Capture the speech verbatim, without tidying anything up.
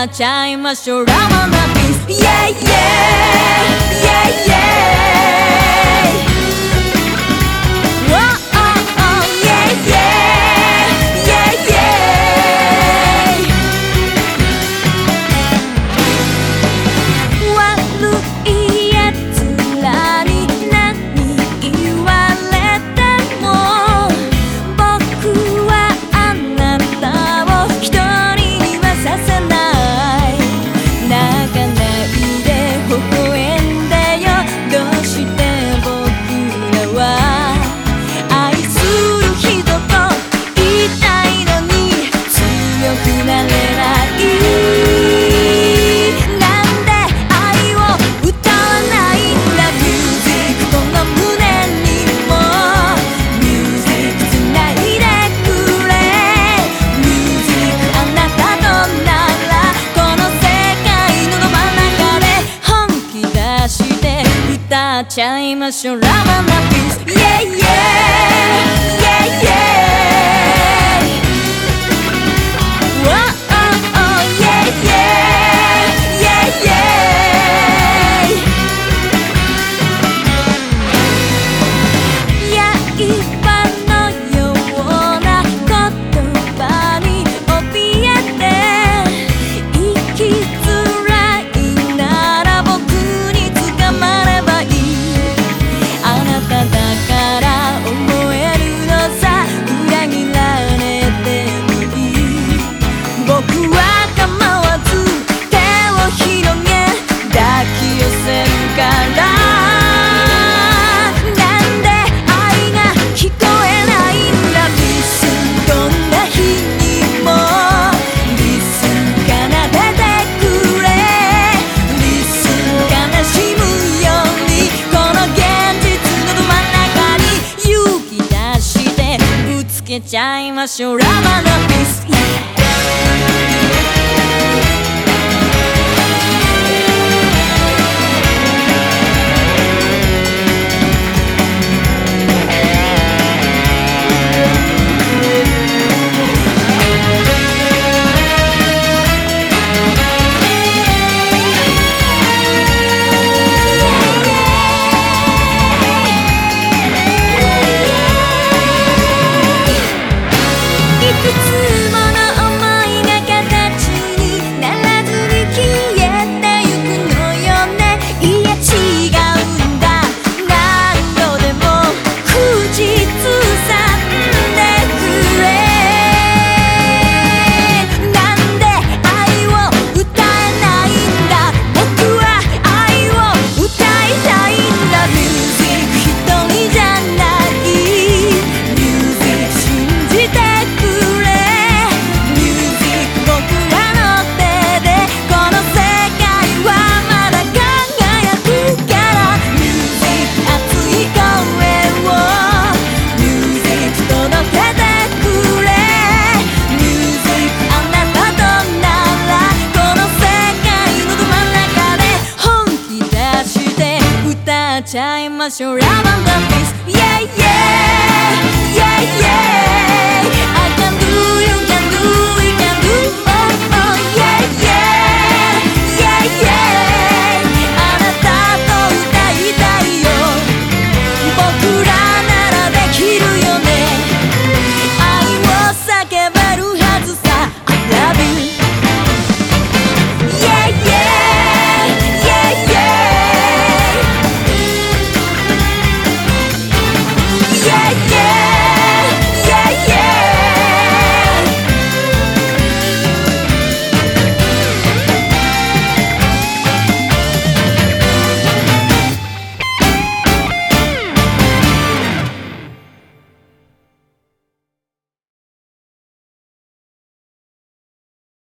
っちゃいましょうラマナピース Yeah yeah yeah yeah Whoa oh oh yeah yeah yeah yeah 悪いやつらに何言われても僕はあなたを一人にはさせない泣かないで微笑んでよどうして僕らは愛する人といたいのに強くなれないなんで愛を歌わないんだミュージックこの胸にもミュージックつないでくれミュージックあなたとならこの世界のど真ん中で本気出して歌っちゃいましょうラマナピース Yeah yeah yeah yeah Whoa oh oh yeah yeah yeah yeah 刃のような言葉に怯えて生きづらいなら僕に捕まればいいあなただから思えるのさ裏切られてもいい僕は構わず手を広げ抱き寄せるからなんで愛が聞こえないんだ Listen どんな日にも Listen 奏でてくれ Listen 悲しむようにこの現実のど真ん中に勇気出してぶつけちゃいましょうラマナピース いくつもの想いが形にならずに消えてゆくのよねいや違うんだ何度でも口ずさんでくれなんで愛を歌えないんだ僕は愛を歌いたいんだミュージック一人じゃないミュージック信じてくれミュージック僕らの手でこの世界はまだ輝くからミュージック熱い声をミュージック届けてくれミュージックあなたとならこの世界のど真ん中で本気出して歌っちゃいましょうラバンダ